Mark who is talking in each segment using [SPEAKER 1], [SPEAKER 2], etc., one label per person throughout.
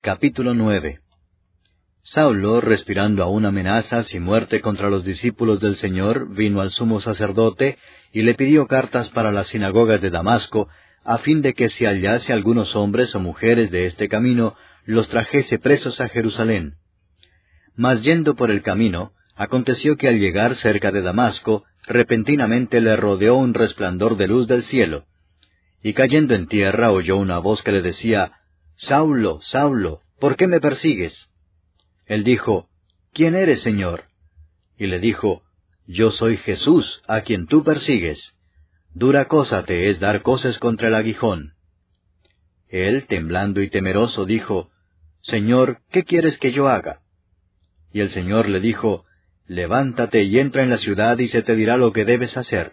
[SPEAKER 1] Capítulo 9. Saulo, respirando aún amenazas y muerte contra los discípulos del Señor, vino al sumo sacerdote y le pidió cartas para las sinagogas de Damasco, a fin de que si hallase algunos hombres o mujeres de este camino, los trajese presos a Jerusalén. Mas yendo por el camino, aconteció que al llegar cerca de Damasco, repentinamente le rodeó un resplandor de luz del cielo. Y cayendo en tierra oyó una voz que le decía, «Saulo, Saulo, ¿por qué me persigues?» Él dijo, «¿Quién eres, Señor?» Y le dijo, «Yo soy Jesús, a quien tú persigues. Dura cosa te es dar coces contra el aguijón». Él, temblando y temeroso, dijo, «Señor, ¿qué quieres que yo haga?» Y el Señor le dijo, «Levántate y entra en la ciudad y se te dirá lo que debes hacer».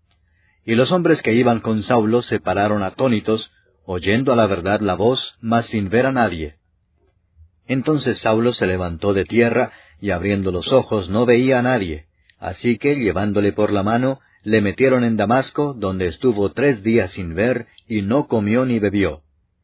[SPEAKER 1] Y los hombres que iban con Saulo se pararon atónitos, oyendo a la verdad la voz, mas sin ver a nadie. Entonces Saulo se levantó de tierra, y abriendo los ojos no veía a nadie. Así que, llevándole por la mano, le metieron en Damasco, donde estuvo 3 días sin ver, y no comió ni bebió.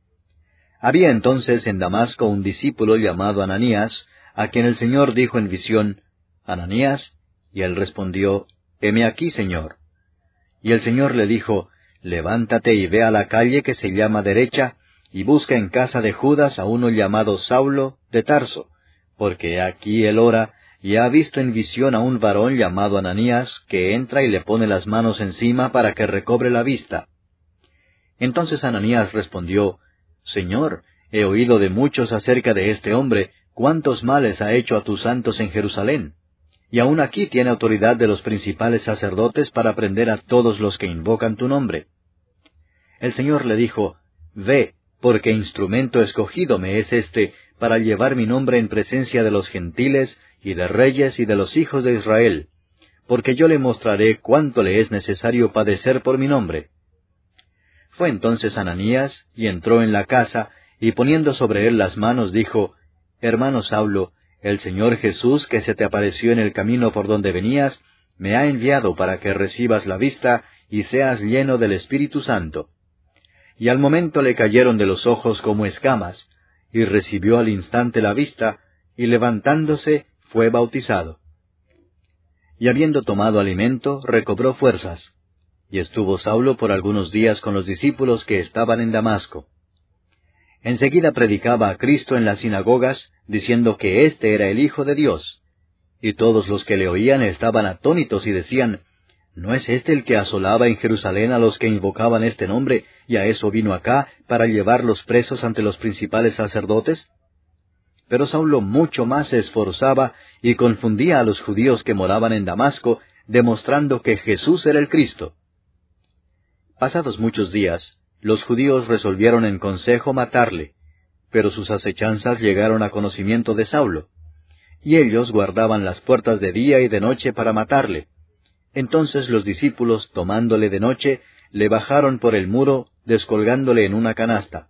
[SPEAKER 1] Había entonces en Damasco un discípulo llamado Ananías, a quien el Señor dijo en visión, «Ananías», y él respondió, «Heme aquí, Señor». Y el Señor le dijo, «Levántate y ve a la calle que se llama Derecha, y busca en casa de Judas a uno llamado Saulo de Tarso, porque aquí él ora, y ha visto en visión a un varón llamado Ananías, que entra y le pone las manos encima para que recobre la vista». Entonces Ananías respondió, «Señor, he oído de muchos acerca de este hombre, cuántos males ha hecho a tus santos en Jerusalén. Y aun aquí tiene autoridad de los principales sacerdotes para prender a todos los que invocan tu nombre». El Señor le dijo, «Ve, porque instrumento escogido me es este, para llevar mi nombre en presencia de los gentiles, y de reyes, y de los hijos de Israel, porque yo le mostraré cuánto le es necesario padecer por mi nombre». Fue entonces Ananías, y entró en la casa, y poniendo sobre él las manos, dijo, «Hermano Saulo, el Señor Jesús, que se te apareció en el camino por donde venías, me ha enviado para que recibas la vista, y seas lleno del Espíritu Santo». Y al momento le cayeron de los ojos como escamas, y recibió al instante la vista, y levantándose fue bautizado. Y habiendo tomado alimento, recobró fuerzas. Y estuvo Saulo por algunos días con los discípulos que estaban en Damasco. Enseguida predicaba a Cristo en las sinagogas, diciendo que éste era el Hijo de Dios. Y todos los que le oían estaban atónitos y decían, ¿no es este el que asolaba en Jerusalén a los que invocaban este nombre, y a eso vino acá, para llevarlos presos ante los principales sacerdotes? Pero Saulo mucho más se esforzaba y confundía a los judíos que moraban en Damasco, demostrando que Jesús era el Cristo. Pasados muchos días, los judíos resolvieron en consejo matarle, pero sus acechanzas llegaron a conocimiento de Saulo, y ellos guardaban las puertas de día y de noche para matarle. Entonces los discípulos, tomándole de noche, le bajaron por el muro, descolgándole en una canasta.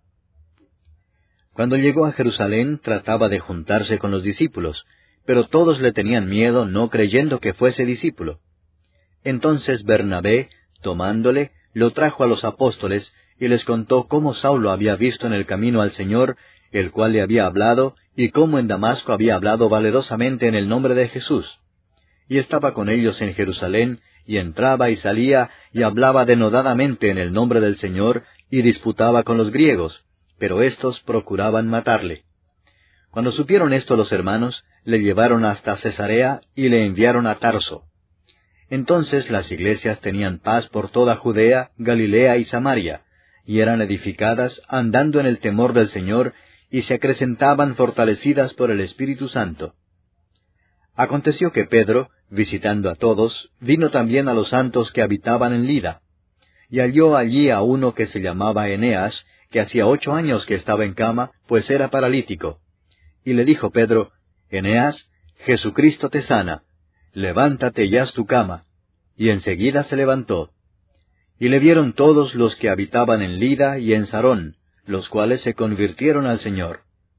[SPEAKER 1] Cuando llegó a Jerusalén, trataba de juntarse con los discípulos, pero todos le tenían miedo, no creyendo que fuese discípulo. Entonces Bernabé, tomándole, lo trajo a los apóstoles, y les contó cómo Saulo había visto en el camino al Señor, el cual le había hablado, y cómo en Damasco había hablado valerosamente en el nombre de Jesús. Y estaba con ellos en Jerusalén, y entraba y salía, y hablaba denodadamente en el nombre del Señor, y disputaba con los griegos, pero éstos procuraban matarle. Cuando supieron esto los hermanos, le llevaron hasta Cesarea, y le enviaron a Tarso. Entonces las iglesias tenían paz por toda Judea, Galilea y Samaria, y eran edificadas andando en el temor del Señor, y se acrecentaban fortalecidas por el Espíritu Santo. Aconteció que Pedro, visitando a todos, vino también a los santos que habitaban en Lida, y halló allí a uno que se llamaba Eneas, que hacía 8 años que estaba en cama, pues era paralítico. Y le dijo Pedro, «Eneas, Jesucristo te sana, levántate y haz tu cama». Y enseguida se levantó. Y le vieron todos los que habitaban en Lida y en Sarón, los cuales se convirtieron al Señor.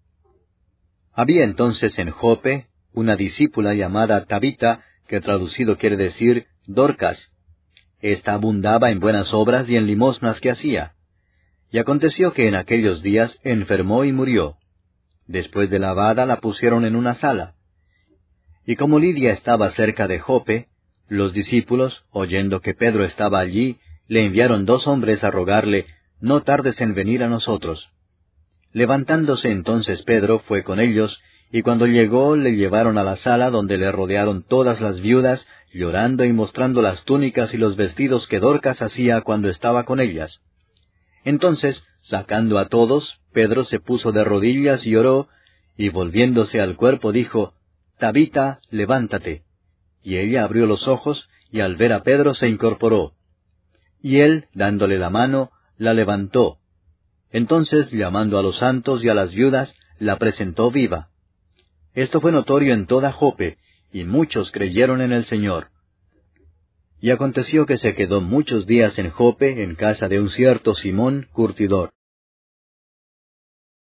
[SPEAKER 1] Había entonces en Jope una discípula llamada Tabita, que traducido quiere decir Dorcas. Esta abundaba en buenas obras y en limosnas que hacía. Y aconteció que en aquellos días enfermó y murió. Después de lavada la pusieron en una sala. Y como Lidia estaba cerca de Jope, los discípulos, oyendo que Pedro estaba allí, le enviaron 2 hombres a rogarle, «No tardes en venir a nosotros». Levantándose entonces Pedro fue con ellos, y cuando llegó le llevaron a la sala donde le rodearon todas las viudas, llorando y mostrando las túnicas y los vestidos que Dorcas hacía cuando estaba con ellas. Entonces, sacando a todos, Pedro se puso de rodillas y oró, y volviéndose al cuerpo dijo, «Tabita, levántate». Y ella abrió los ojos, y al ver a Pedro se incorporó. Y él, dándole la mano, la levantó. Entonces, llamando a los santos y a las viudas, la presentó viva. Esto fue notorio en toda Jope, y muchos creyeron en el Señor. Y aconteció que se quedó muchos días en Jope, en casa de un cierto Simón, curtidor.